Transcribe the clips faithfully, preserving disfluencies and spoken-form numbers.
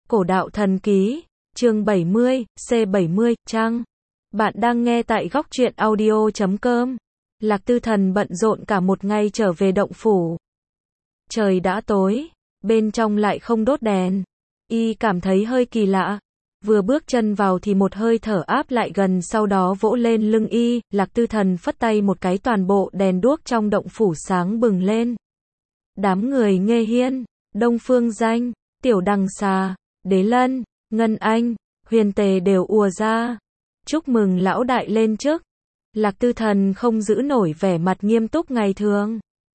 Cổ đạo thần ký, chương bảy mươi, C bảy mươi, trang. Bạn đang nghe tại góc truyện audio chấm com. Lạc Tư Thần bận rộn cả một ngày trở về động phủ. Trời đã tối, bên trong lại không đốt đèn. Y cảm thấy hơi kỳ lạ. Vừa bước chân vào thì một hơi thở áp lại gần, sau đó vỗ lên lưng Y. Lạc Tư Thần phất tay một cái, toàn bộ đèn đuốc trong động phủ sáng bừng lên. Đám người Nghê Hiên, Đông Phương Danh, Tiểu Đằng Xà, Đế Lân, Ngân Anh, Huyền Tề đều ùa ra. Chúc mừng lão đại lên chức. Lạc Tư Thần không giữ nổi vẻ mặt nghiêm túc ngày thường.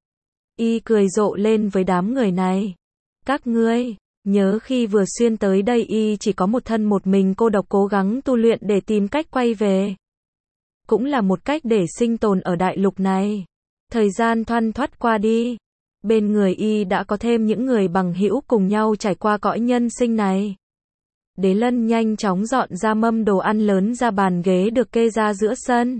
Y cười rộ lên với đám người này. Các ngươi, nhớ khi vừa xuyên tới đây Y chỉ có một thân một mình cô độc cố gắng tu luyện để tìm cách quay về. Cũng là một cách để sinh tồn ở đại lục này. Thời gian thoăn thoắt qua đi. Bên người Y đã có thêm những người bằng hữu cùng nhau trải qua cõi nhân sinh này. Đế Lân nhanh chóng dọn ra mâm đồ ăn lớn ra bàn ghế được kê ra giữa sân.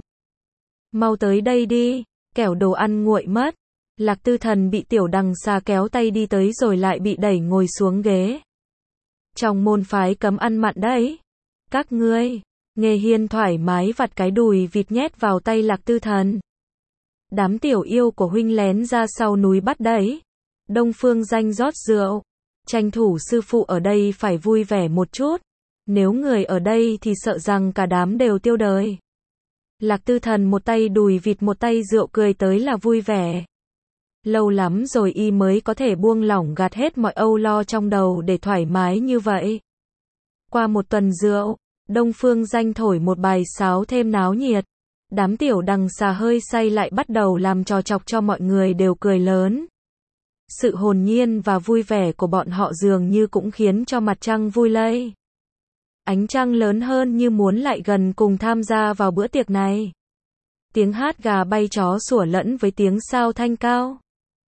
Mau tới đây đi, kẻo đồ ăn nguội mất. Lạc Tư Thần bị Tiểu Đằng Xà kéo tay đi tới rồi lại bị đẩy ngồi xuống ghế. Trong môn phái cấm ăn mặn đấy. Các ngươi, Nghê Hiên thoải mái vặt cái đùi vịt nhét vào tay Lạc Tư Thần. Đám tiểu yêu của huynh lén ra sau núi bắt đấy. Đông Phương Danh rót rượu. Tranh thủ sư phụ ở đây phải vui vẻ một chút. Nếu người ở đây thì sợ rằng cả đám đều tiêu đời. Lạc Tư Thần một tay đùi vịt một tay rượu cười tới là vui vẻ. Lâu lắm rồi Y mới có thể buông lỏng gạt hết mọi âu lo trong đầu để thoải mái như vậy. Qua một tuần rượu, Đông Phương Danh thổi một bài sáo thêm náo nhiệt. Đám Tiểu Đằng Xà hơi say lại bắt đầu làm trò chọc cho mọi người đều cười lớn. Sự hồn nhiên và vui vẻ của bọn họ dường như cũng khiến cho mặt trăng vui lây. Ánh trăng lớn hơn như muốn lại gần cùng tham gia vào bữa tiệc này. Tiếng hát gà bay chó sủa lẫn với tiếng sao thanh cao.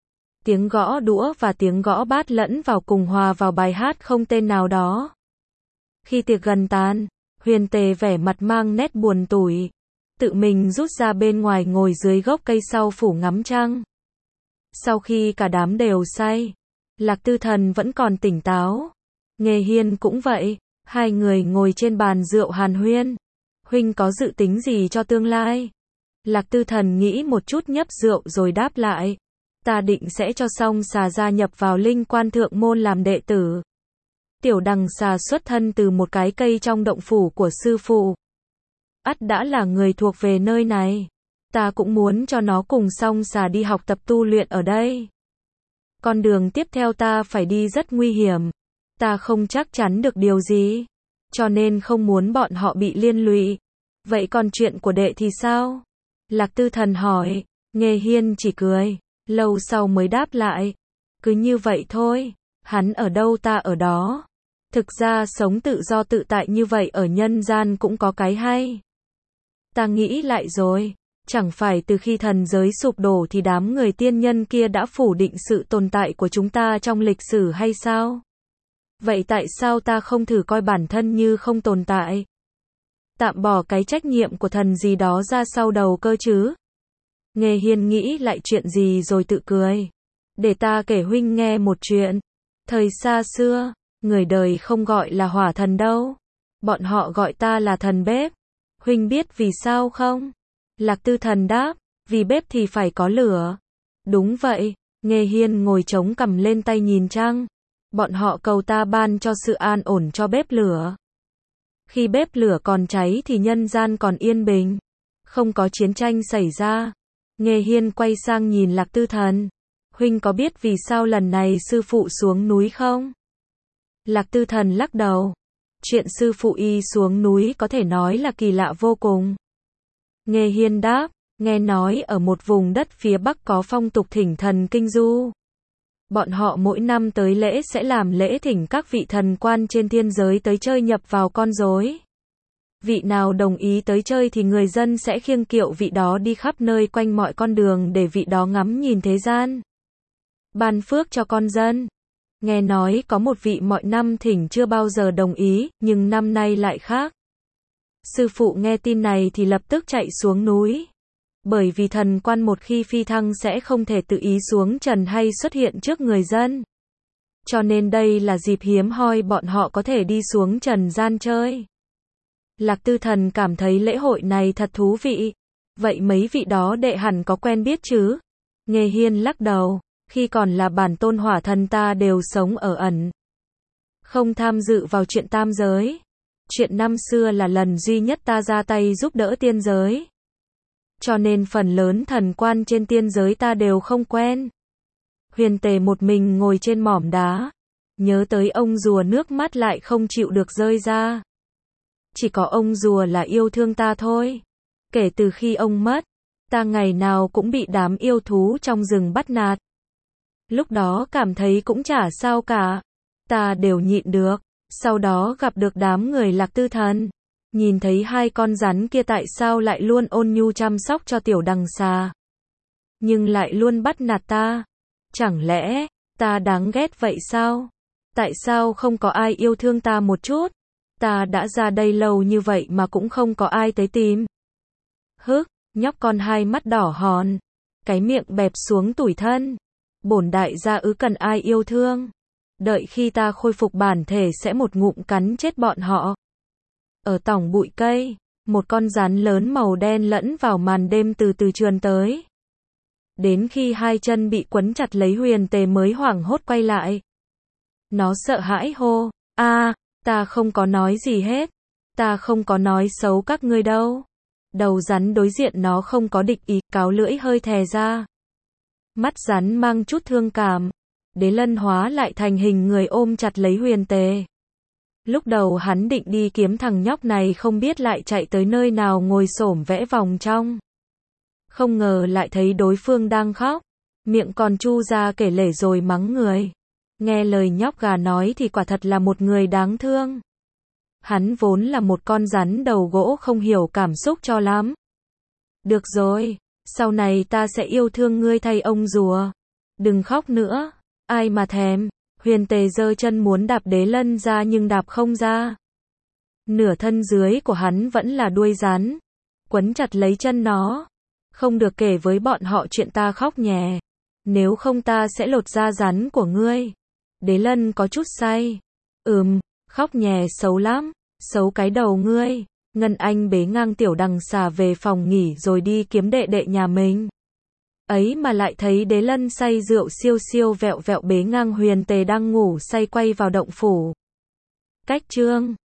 Tiếng gõ đũa và tiếng gõ bát lẫn vào cùng hòa vào bài hát không tên nào đó. Khi tiệc gần tàn, Huyền Tề vẻ mặt mang nét buồn tủi. Tự mình rút ra bên ngoài ngồi dưới gốc cây sau phủ ngắm trăng. Sau khi cả đám đều say, Lạc Tư Thần vẫn còn tỉnh táo. Nghê Hiên cũng vậy, hai người ngồi trên bàn rượu hàn huyên. Huynh có dự tính gì cho tương lai? Lạc Tư Thần nghĩ một chút nhấp rượu rồi đáp lại. Ta định sẽ cho Song Xà gia nhập vào Linh Quan Thượng Môn làm đệ tử. Tiểu Đằng Xà xuất thân từ một cái cây trong động phủ của sư phụ. Ắt đã là người thuộc về nơi này. Ta cũng muốn cho nó cùng Song Xà đi học tập tu luyện ở đây. Con đường tiếp theo ta phải đi rất nguy hiểm. Ta không chắc chắn được điều gì. Cho nên không muốn bọn họ bị liên lụy. Vậy còn chuyện của đệ thì sao? Lạc Tư Thần hỏi. Nghê Hiên chỉ cười. Lâu sau mới đáp lại. Cứ như vậy thôi. Hắn ở đâu ta ở đó. Thực ra sống tự do tự tại như vậy ở nhân gian cũng có cái hay. Ta nghĩ lại rồi. Chẳng phải từ khi thần giới sụp đổ thì đám người tiên nhân kia đã phủ định sự tồn tại của chúng ta trong lịch sử hay sao? Vậy tại sao ta không thử coi bản thân như không tồn tại? Tạm bỏ cái trách nhiệm của thần gì đó ra sau đầu cơ chứ? Nghê Hiên nghĩ lại chuyện gì rồi tự cười. Để ta kể huynh nghe một chuyện. Thời xa xưa, người đời không gọi là hỏa thần đâu. Bọn họ gọi ta là thần bếp. Huynh biết vì sao không? Lạc Tư Thần đáp, vì bếp thì phải có lửa. Đúng vậy, Nghê Hiên ngồi chống cằm lên tay nhìn trăng. Bọn họ cầu ta ban cho sự an ổn cho bếp lửa. Khi bếp lửa còn cháy thì nhân gian còn yên bình. Không có chiến tranh xảy ra. Nghê Hiên quay sang nhìn Lạc Tư Thần. Huynh có biết vì sao lần này sư phụ xuống núi không? Lạc Tư Thần lắc đầu. Chuyện sư phụ y xuống núi có thể nói là kỳ lạ vô cùng. Nghê Hiên đáp, nghe nói ở một vùng đất phía Bắc có phong tục thỉnh thần kinh du. Bọn họ mỗi năm tới lễ sẽ làm lễ thỉnh các vị thần quan trên thiên giới tới chơi nhập vào con rối. Vị nào đồng ý tới chơi thì người dân sẽ khiêng kiệu vị đó đi khắp nơi quanh mọi con đường để vị đó ngắm nhìn thế gian. Ban phước cho con dân. Nghe nói có một vị mọi năm thỉnh chưa bao giờ đồng ý, nhưng năm nay lại khác. Sư phụ nghe tin này thì lập tức chạy xuống núi. Bởi vì thần quan một khi phi thăng sẽ không thể tự ý xuống trần hay xuất hiện trước người dân. Cho nên đây là dịp hiếm hoi bọn họ có thể đi xuống trần gian chơi. Lạc Tư Thần cảm thấy lễ hội này thật thú vị. Vậy mấy vị đó đệ hẳn có quen biết chứ? Nghê Hiên lắc đầu, khi còn là bản tôn hỏa thần ta đều sống ở ẩn. Không tham dự vào chuyện tam giới. Chuyện năm xưa là lần duy nhất ta ra tay giúp đỡ tiên giới. Cho nên phần lớn thần quan trên tiên giới ta đều không quen. Huyền Tề một mình ngồi trên mỏm đá. Nhớ tới ông rùa nước mắt lại không chịu được rơi ra. Chỉ có ông rùa là yêu thương ta thôi. Kể từ khi ông mất, ta ngày nào cũng bị đám yêu thú trong rừng bắt nạt. Lúc đó cảm thấy cũng chả sao cả. Ta đều nhịn được. Sau đó gặp được đám người Lạc Tư Thần. Nhìn thấy hai con rắn kia tại sao lại luôn ôn nhu chăm sóc cho tiểu đằng xà. Nhưng lại luôn bắt nạt ta. Chẳng lẽ, ta đáng ghét vậy sao? Tại sao không có ai yêu thương ta một chút? Ta đã ra đây lâu như vậy mà cũng không có ai tới tìm. Hức, nhóc con hai mắt đỏ hòn. Cái miệng bẹp xuống tủi thân. Bổn đại gia ứ cần ai yêu thương. Đợi khi ta khôi phục bản thể sẽ một ngụm cắn chết bọn họ. Ở tỏng bụi cây, một con rắn lớn màu đen lẫn vào màn đêm từ từ trườn tới. Đến khi hai chân bị quấn chặt lấy Huyền Tề mới hoảng hốt quay lại. Nó sợ hãi hô, a, ta không có nói gì hết. Ta không có nói xấu các ngươi đâu. Đầu rắn đối diện nó không có địch ý, cáo lưỡi hơi thè ra. Mắt rắn mang chút thương cảm. Đế Lân hóa lại thành hình người ôm chặt lấy Huyền Tề. Lúc đầu hắn định đi kiếm thằng nhóc này không biết lại chạy tới nơi nào ngồi xổm vẽ vòng trong. Không ngờ lại thấy đối phương đang khóc. Miệng còn chu ra kể lể rồi mắng người. Nghe lời nhóc gà nói thì quả thật là một người đáng thương. Hắn vốn là một con rắn đầu gỗ không hiểu cảm xúc cho lắm. Được rồi, sau này ta sẽ yêu thương ngươi thay ông rùa. Đừng khóc nữa. Ai mà thèm. Huyền Tề giơ chân muốn đạp Đế Lân ra nhưng đạp không ra. Nửa thân dưới của hắn vẫn là đuôi rắn. Quấn chặt lấy chân nó. Không được kể với bọn họ chuyện ta khóc nhè. Nếu không ta sẽ lột da rắn của ngươi. Đế Lân có chút say. Ừm, khóc nhè xấu lắm. Xấu cái đầu ngươi. Ngân Anh bế ngang tiểu đằng xà về phòng nghỉ rồi đi kiếm đệ đệ nhà mình. Ấy mà lại thấy Đế Lân say rượu siêu siêu vẹo vẹo bế ngang Huyền Tề đang ngủ say quay vào động phủ. Cách chương